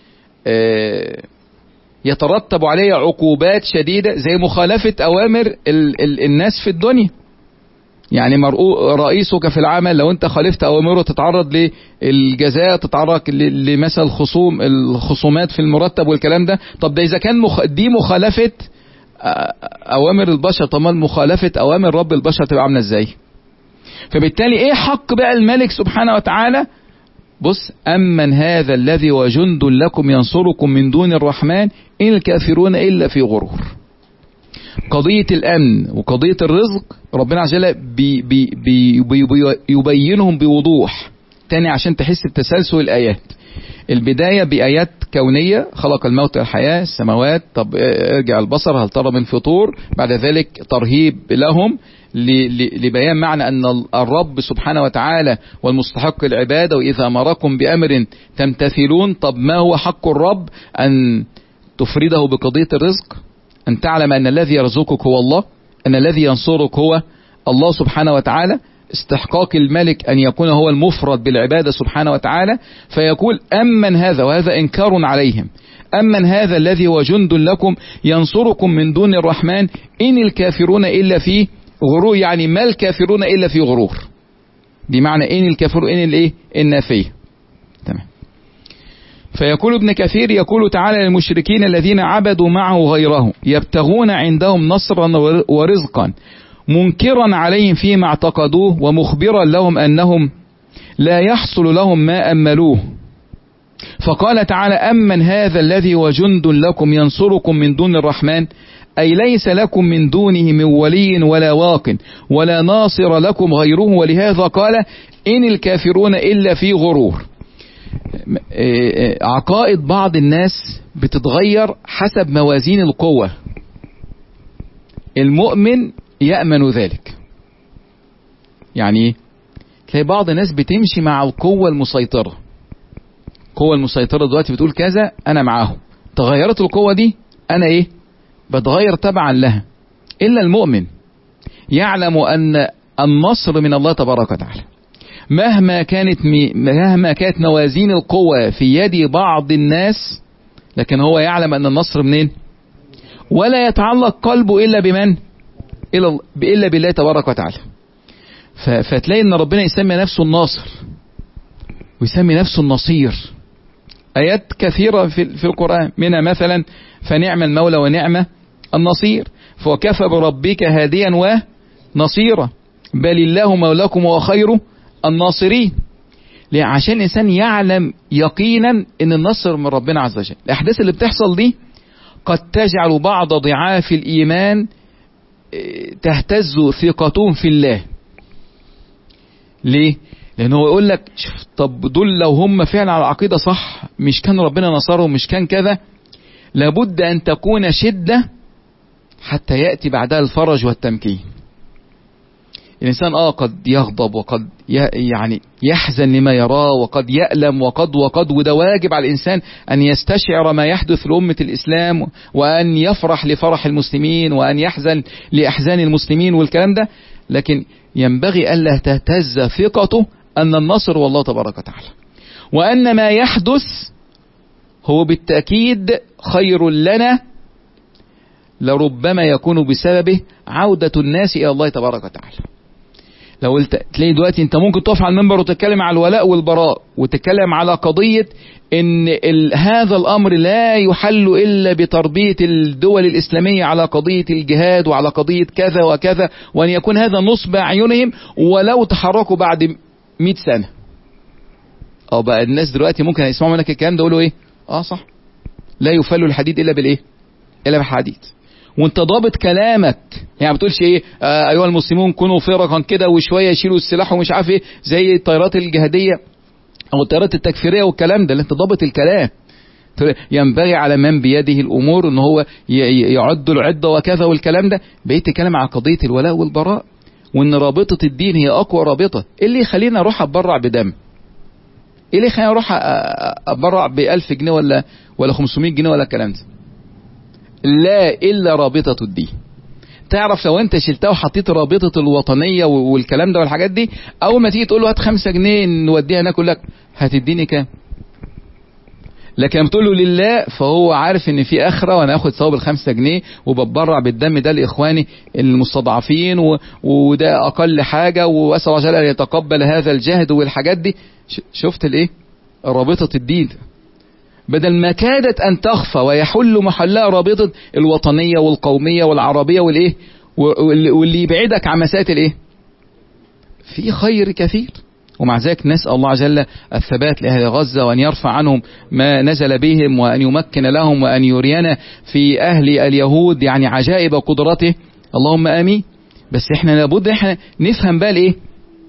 يترتب عليه عقوبات شديدة، زي مخالفة أوامر ال ال الناس في الدنيا. يعني رئيسك في العمل لو أنت خالفت أوامره تتعرض للجزاء، تتعرض لمثل الخصوم الخصومات في المرتب والكلام ده. طب ده إذا كان مخ دي مخالفة أوامر البشر، طب ما مخالفة أوامر رب البشر تبقى عاملة إزاي؟ فبالتالي إيه حق بقى الملك سبحانه وتعالى؟ بص أمن هذا الذي وجند لكم ينصركم من دون الرحمن إن الكافرون إلا في غرور. قضية الأمن وقضية الرزق ربنا عز وجل بي بي بي بي بي يبينهم بوضوح تاني عشان تحس بتسلسل الآيات. البداية بآيات كونية، خلق الموت والحياة، السماوات، طب ارجع البصر هل ترى من فطور. بعد ذلك ترهيب لهم لبيان معنى أن الرب سبحانه وتعالى والمستحق العبادة، وإذا أمركم بأمر تمتثلون. طب ما هو حق الرب؟ أن تفرده بقضية الرزق، أن تعلم أن الذي يرزقك هو الله، أن الذي ينصرك هو الله سبحانه وتعالى. استحقاق الملك أن يكون هو المفرد بالعبادة سبحانه وتعالى. فيقول أمن هذا، وهذا إنكار عليهم، أمن هذا الذي هو جند لكم ينصركم من دون الرحمن إن الكافرون إلا في غرور. يعني ما الكافرون إلا في غرور، دي معنى إن الكافرون إن الإيه النافية. تمام. فيقول ابن كثير يقول تعالى للمشركين الذين عبدوا معه غيره يبتغون عندهم نصرا ورزقا منكرا عليهم فيما اعتقدوه ومخبرا لهم أنهم لا يحصل لهم ما أملوه. فقال تعالى أمن هذا الذي وجند لكم ينصركم من دون الرحمن، أي ليس لكم من دونه من ولي ولا واق ولا ناصر لكم غيره. ولهذا قال إن الكافرون إلا في غرور. عقائد بعض الناس بتتغير حسب موازين القوة. المؤمن يأمن ذلك. يعني تلاقي بعض الناس بتمشي مع القوة المسيطرة. القوة المسيطرة دلوقتي بتقول كذا أنا معاهم، تغيرت القوة دي أنا إيه بتغير تبعا لها. إلا المؤمن يعلم أن النصر من الله تبارك وتعالى. مهما كانت مهما كانت موازين القوة في يد بعض الناس، لكن هو يعلم أن النصر منين؟ ولا يتعلق قلبه إلا بمن؟ إلا بالله تبارك وتعالى. فتلاقي أن ربنا يسمي نفسه الناصر ويسمي نفسه النصير. آيات كثيرة في القرآن، منها مثلا فنعم المولى ونعم النصير، فكفى بربك هاديا ونصيرا بل الله مولاكم وخير الناصرين. ليه؟ عشان الإنسان يعلم يقينا ان النصر من ربنا عز وجل. الأحداث اللي بتحصل دي قد تجعل بعض ضعاف الإيمان تهتز ثقتهم في الله. ليه؟ لأنه يقول لك طب دول لو هم فعلا على العقيدة صح، مش كان ربنا نصرهم، مش كان كذا. لابد أن تكون شدة حتى يأتي بعدها الفرج والتمكين. الإنسان آه قد يغضب وقد يعني يحزن لما يراه وقد يألم وقد وقد وده واجب على الإنسان أن يستشعر ما يحدث لأمة الإسلام، وأن يفرح لفرح المسلمين وأن يحزن لأحزان المسلمين والكلام ده. لكن ينبغي ألا تهتز ثقته أن النصر والله تبارك وتعالى، وأن ما يحدث هو بالتأكيد خير لنا، لربما يكون بسببه عودة الناس إلى الله تبارك وتعالى. لو قلت تلاقي دلوقتي انت ممكن تقف على المنبر وتتكلم على الولاء والبراء وتتكلم على قضية ان ال هذا الامر لا يحل الا بتربية الدول الاسلامية على قضية الجهاد وعلى قضية كذا وكذا، وان يكون هذا نصب اعينهم ولو تحركوا بعد مئة سنة. اه بقى الناس دلوقتي ممكن يسمعوا منك الكلام ده يقولوا ايه؟ اه صح، لا يفل الحديد الا بالايه؟ الا بالحديد. وانت ضابط كلامك، يعني ما بتقولش ايه آه ايها المسلمون كونوا فرقا كده وشويه يشيلوا السلاح ومش عارف ايه زي الطيارات الجهاديه او الطيارات التكفيريه والكلام ده. انت ضابط الكلام. ينبغي على من بيده الامور ان هو يعد العده وكذا والكلام ده. بقيت تتكلم على قضيه الولاء والبراء، وان رابطه الدين هي اقوى رابطه. ايه اللي يخليني اروح اتبرع بدم؟ ايه اللي يخليني اروح اتبرع ب ألف جنيه ولا ولا خمسمائة جنيه ولا الكلام ده؟ لا الا رابطه الدين. تعرف لو انت شلتها وحطيت رابطه الوطنيه والكلام ده والحاجات دي، اول ما تيجي تقول له هات خمسة جنيه نوديها ناكل، لك هتديني كام؟ لكن لما تقول له لله فهو عارف ان في اخره وانا اخد ثواب الخمسة جنيه وبتبرع بالدم ده لاخواني المستضعفين و... وده اقل حاجه، واسال الله جل ان يتقبل هذا الجهد والحاجات دي. ش... شفت الايه؟ رابطه الدين بدل ما كادت ان تخفى ويحل محلها رابطه الوطنيه والقوميه والعربيه والايه واللي يبعدك عن مسائل الايه؟ في خير كثير. ومع ذلك نسأل الله جل الثبات لأهل غزة، وأن يرفع عنهم ما نزل بهم، وأن يمكن لهم، وأن يرينا في أهل اليهود يعني عجائب قدرته. اللهم آمين. بس احنا لابد احنا نفهم بقى الايه؟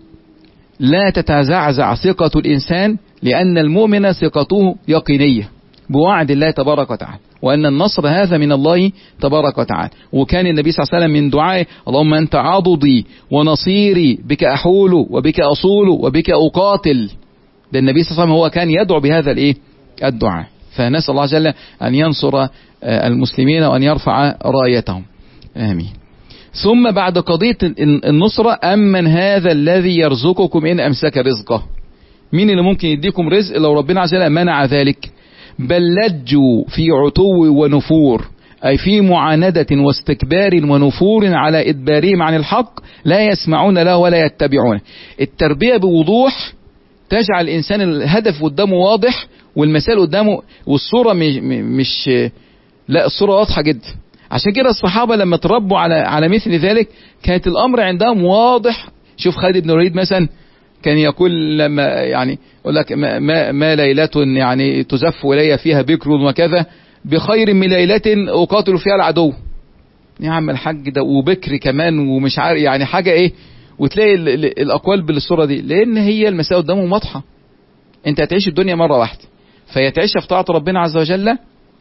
لا تتزعزع ثقة الإنسان، لأن المؤمن ثقته يقينية بوعد الله تبارك وتعالى، وأن النصر هذا من الله تبارك وتعالى. وكان النبي صلى الله عليه وسلم من دعائه اللهم أنت عضدي ونصيري، بك أحول وبك أصول وبك أقاتل. ده النبي صلى الله عليه وسلم هو كان يدعو بهذا الإيه؟ الدعاء. فنسأل الله جل أن ينصر المسلمين وأن يرفع رايتهم. آمين. ثم بعد قضية النصرة، أمن هذا الذي يرزقكم إن أمسك رزقه؟ مين اللي ممكن يديكم رزق لو ربنا عز وجل منع ذلك؟ بل لجوا في عتو ونفور، أي في معاندة واستكبار ونفور على إدبارهم عن الحق، لا يسمعون له ولا يتبعونه. التربية بوضوح تجعل الإنسان الهدف قدامه واضح والمسائل قدامه، والصورة مش, مش لا الصورة واضحة جدا. عشان كده الصحابة لما تربوا على على مثل ذلك كانت الأمر عندهم واضح. شوف خالد بن الوليد مثلا كان يقول لما يعني يقول لك ما, ما, ما ليلة يعني تزف إلي فيها بكر وكذا بخير من ليلة أقاتل فيها العدو. يا عم الحاج ده وبكر كمان ومش عارف يعني حاجة إيه. وتلاقي ال ال الأقوال بالصورة دي، لأن هي المسائل قدامهم واضحة. أنت هتعيش الدنيا مرة واحدة، فهي تعيشها في طاعة ربنا عز وجل،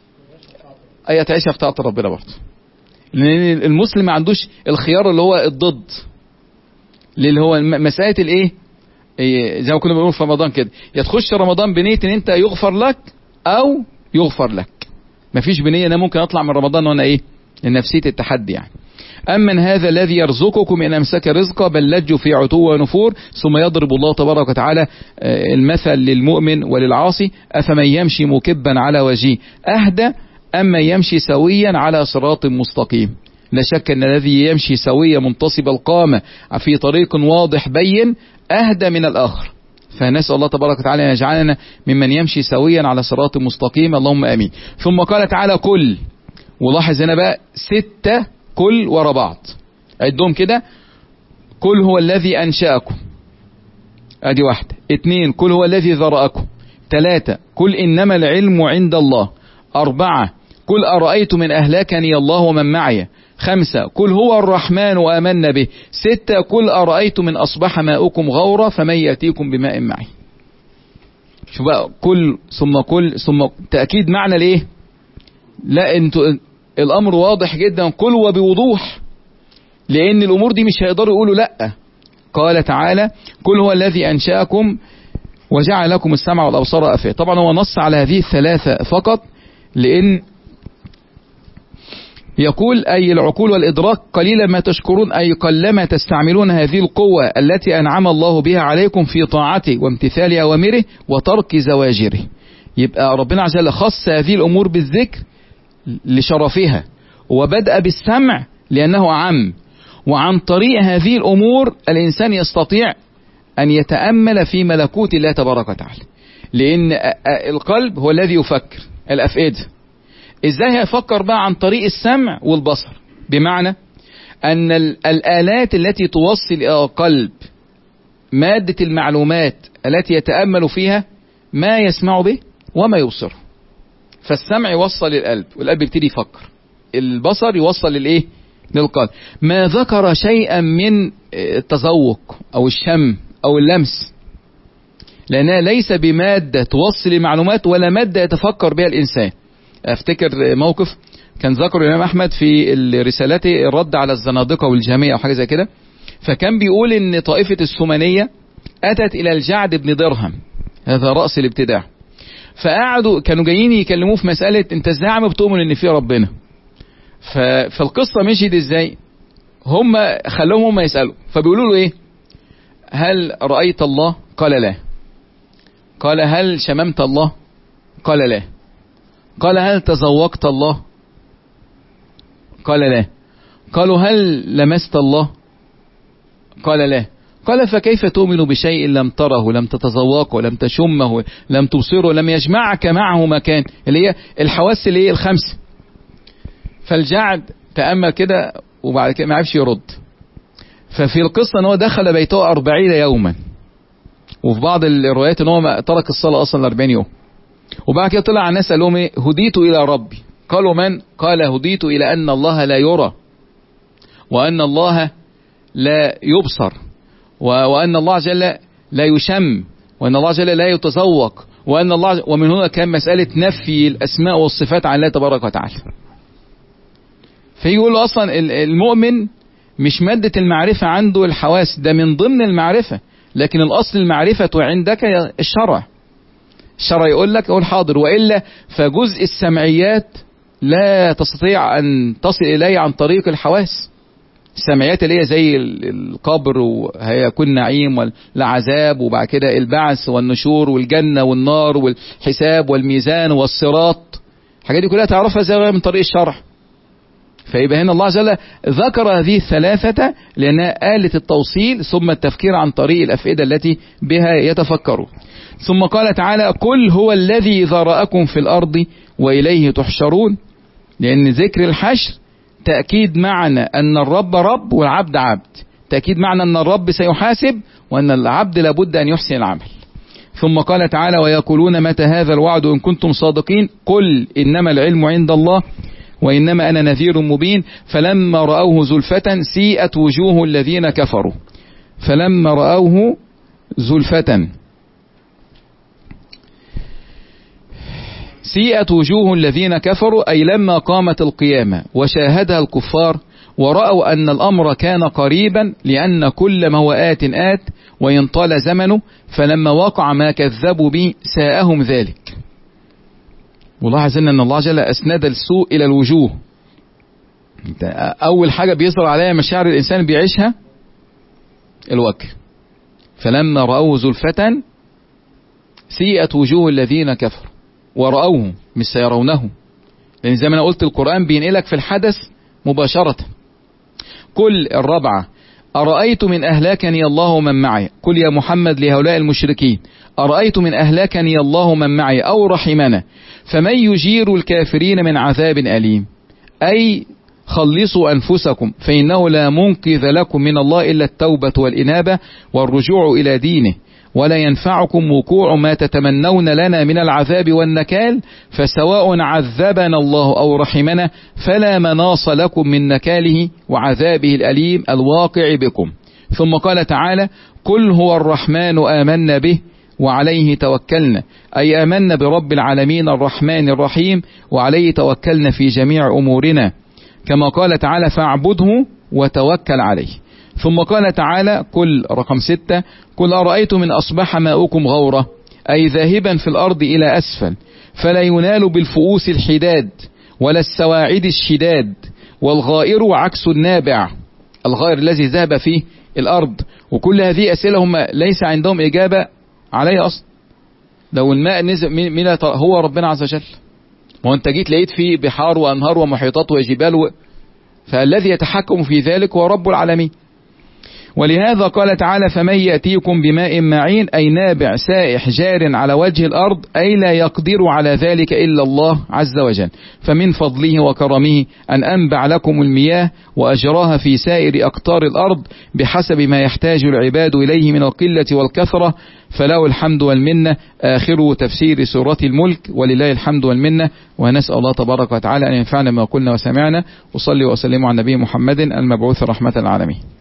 أي تعيشها في طاعة ربنا برضه. لأن المسلم ما عندوش الخيار اللي هو الضد، اللي هو مسألة الإيه؟ زي ما كنا بنقول في رمضان كده، يا تخش رمضان بنية ان انت يغفر لك او يغفر لك. مفيش بنية انا ممكن اطلع من رمضان وانا ايه؟ لنفسية التحدي يعني. اما هذا الذي يرزقكم ان امسك رزقه بل لجوا في عتو ونفور. ثم يضرب الله تبارك وتعالى المثل للمؤمن وللعاصي. افمن يمشي مكبا على وجهه اهدى اما يمشي سويا على صراط مستقيم. لا شك ان الذي يمشي سويا منتصب القامة في طريق واضح بين أهدى من الآخر. فنسأل الله تبارك وتعالى أن يجعلنا ممن يمشي سويا على صراط مستقيم. اللهم آمين. ثم قال تعالى كل، ولاحظ هنا بقى ستة كل ورا بعض، عدهم كده. كل هو الذي أنشأكم، ادي واحدة. اتنين كل هو الذي ذرأكم. تلاتة كل إنما العلم عند الله. أربعة كل أرأيت من أهلكني الله ومن معي. خمسة كل هو الرحمن وآمنا به. ستة كل أرأيت من أصبح ماؤكم غورا فمن يأتيكم بماء معي. شو بقى كل ثم كل ثم تأكيد معنى ليه؟ لا انتوا الأمر واضح جدا، كل وبوضوح، لأن الأمور دي مش هيقدروا يقولوا لأ. قال تعالى كل هو الذي أنشأكم وجعل لكم السمع والأبصار والأفئدة. طبعا هو نص على هذه الثلاثة فقط، لأن يقول أي العقول والإدراك قليلا ما تشكرون، أي قلما تستعملون هذه القوة التي أنعم الله بها عليكم في طاعته وامتثال أوامره وترك زواجره. يبقى ربنا عز وجل خص هذه الأمور بالذكر لشرفها، وبدأ بالسمع لأنه عام. وعن طريق هذه الأمور الإنسان يستطيع أن يتأمل في ملكوت الله تبارك وتعالى، لأن القلب هو الذي يفكر، الأفئدة. ازاي هيفكر بقى؟ عن طريق السمع والبصر، بمعنى ان الآلات التي توصل الى القلب مادة المعلومات التي يتأمل فيها ما يسمع به وما يبصر. فالسمع يوصل للقلب والقلب يبتدي يفكر، البصر يوصل للايه؟ للقلب. ما ذكر شيئا من التذوق او الشم او اللمس، لانها ليس بمادة توصل المعلومات ولا مادة يتفكر بها الانسان. افتكر موقف كان ذكر الامام احمد في رسالته الرد على الزنادقة والجهمية او حاجة زي كده، فكان بيقول ان طائفة السمنية اتت الى الجعد بن درهم، هذا رأس الابتداع، فقعدوا كانوا جايين يكلموه في مسألة انت ازاي عم بتؤمن ان في ربنا. فالقصة مشيت ازاي؟ هم خلوهم هم يسألوا، فبيقولوا له ايه؟ هل رأيت الله؟ قال لا. قال هل شممت الله؟ قال لا. قال هل تذوقت الله؟ قال لا. قالوا هل لمست الله؟ قال لا. قال فكيف تؤمن بشيء لم تره، لم تتذوقه، لم تشمه، لم تبصره، لم يجمعك معه مكان، اللي هي الحواس اللي هي الخمسة. فالجعد تأمل كده وبعد كده ما عرفش يرد. ففي القصة ان هو دخل بيته أربعين يوما، وفي بعض الروايات ان هو ترك الصلاة اصلا أربعين يوم. وبعد كده طلع الناس قال لهم ايه؟ هديت الى ربي. قالوا من؟ قال هديت الى ان الله لا يرى، وان الله لا يبصر، وان الله جل لا يشم، وان الله جل لا يتذوق، وان الله، ومن هنا كان مسألة نفي الاسماء والصفات عن الله تبارك وتعالى. فيقول اصلا المؤمن مش مادة المعرفة عنده الحواس، ده من ضمن المعرفة، لكن الاصل المعرفة عندك الشرع. الشرع يقول لك اقول حاضر، وإلا فجزء السمعيات لا تستطيع ان تصل اليه عن طريق الحواس. السمعيات اللي هي زي القبر وهيكون نعيم والعذاب وبعد كده البعث والنشور والجنة والنار والحساب والميزان والصراط، الحاجات دي كلها تعرفها زي من طريق الشرع. فيبقى هنا الله عز وجل ذكر هذه الثلاثة لأنها آلة التوصيل ثم التفكير عن طريق الأفئدة التي بها يتفكروا. ثم قال تعالى قل هو الذي ذرأكم في الأرض وإليه تحشرون، لأن ذكر الحشر تأكيد معنى أن الرب رب والعبد عبد، تأكيد معنى أن الرب سيحاسب وأن العبد لابد أن يحسن العمل. ثم قال تعالى ويقولون متى هذا الوعد إن كنتم صادقين قل إنما العلم عند الله وإنما أنا نذير مبين فلما رأوه زلفة سيئت وجوه الذين كفروا. فلما رأوه زلفة سيئت وجوه الذين كفروا، أي لما قامت القيامة وشاهدها الكفار ورأوا أن الأمر كان قريبا، لأن كل ما هو آت آت وإن طال زمنه، فلما وقع ما كذبوا به ساءهم ذلك. ولاحظ أن الله جل أسند السوء إلى الوجوه. أول حاجة بيظهر عليها مشاعر الإنسان بيعيشها الوجه. فلما رأوه زلفة سيئت وجوه الذين كفروا ورأوه، مش سيرونه، لأن زي ما أنا قلت القرآن بينقلك في الحدث مباشرة. قل الرابعة أرأيت من أهلاكني الله من معي، قل يا محمد لهؤلاء المشركين أرأيت من أهلاكني الله من معي أو رحمنا فمن يجير الكافرين من عذاب أليم، أي خلصوا أنفسكم فإنه لا منقذ لكم من الله إلا التوبة والإنابة والرجوع إلى دينه، ولا ينفعكم وقوع ما تتمنون لنا من العذاب والنكال، فسواء عذبنا الله أو رحمنا فلا مناص لكم من نكاله وعذابه الأليم الواقع بكم. ثم قال تعالى قل هو الرحمن آمنا به وعليه توكلنا، أي آمنا برب العالمين الرحمن الرحيم وعليه توكلنا في جميع أمورنا، كما قال تعالى فاعبده وتوكل عليه. ثم قال تعالى قل رقم ستة قل أرأيت من أصبح ماؤكم غورة، أي ذاهبا في الأرض إلى أسفل، فلا ينال بالفؤوس الحداد ولا السواعد الشداد، والغائر عكس النابع، الغائر الذي ذهب فيه الأرض. وكل هذه أسئلة هم ليس عندهم إجابة عليها أصلا. لو الماء نزل من هو ربنا عز وجل، وانت جيت لقيت فيه بحار وأنهار ومحيطات وجبال و... فالذي يتحكم في ذلك هو رب العالمين. ولهذا قال تعالى فمن يأتيكم بماء معين أي نابع سائح جار على وجه الأرض أي لا يقدر على ذلك إلا الله عز وجل. فمن فضله وكرمه أن أنبع لكم المياه وأجراها في سائر أقطار الأرض بحسب ما يحتاج العباد إليه من القلة والكثرة، فله الحمد والمنة. آخر تفسير سورة الملك، ولله الحمد والمنة. ونسأل الله تبارك وتعالى أن ينفعنا ما قلنا وسمعنا. وصلي وسلم على النبي محمد المبعوث رحمة العالمين.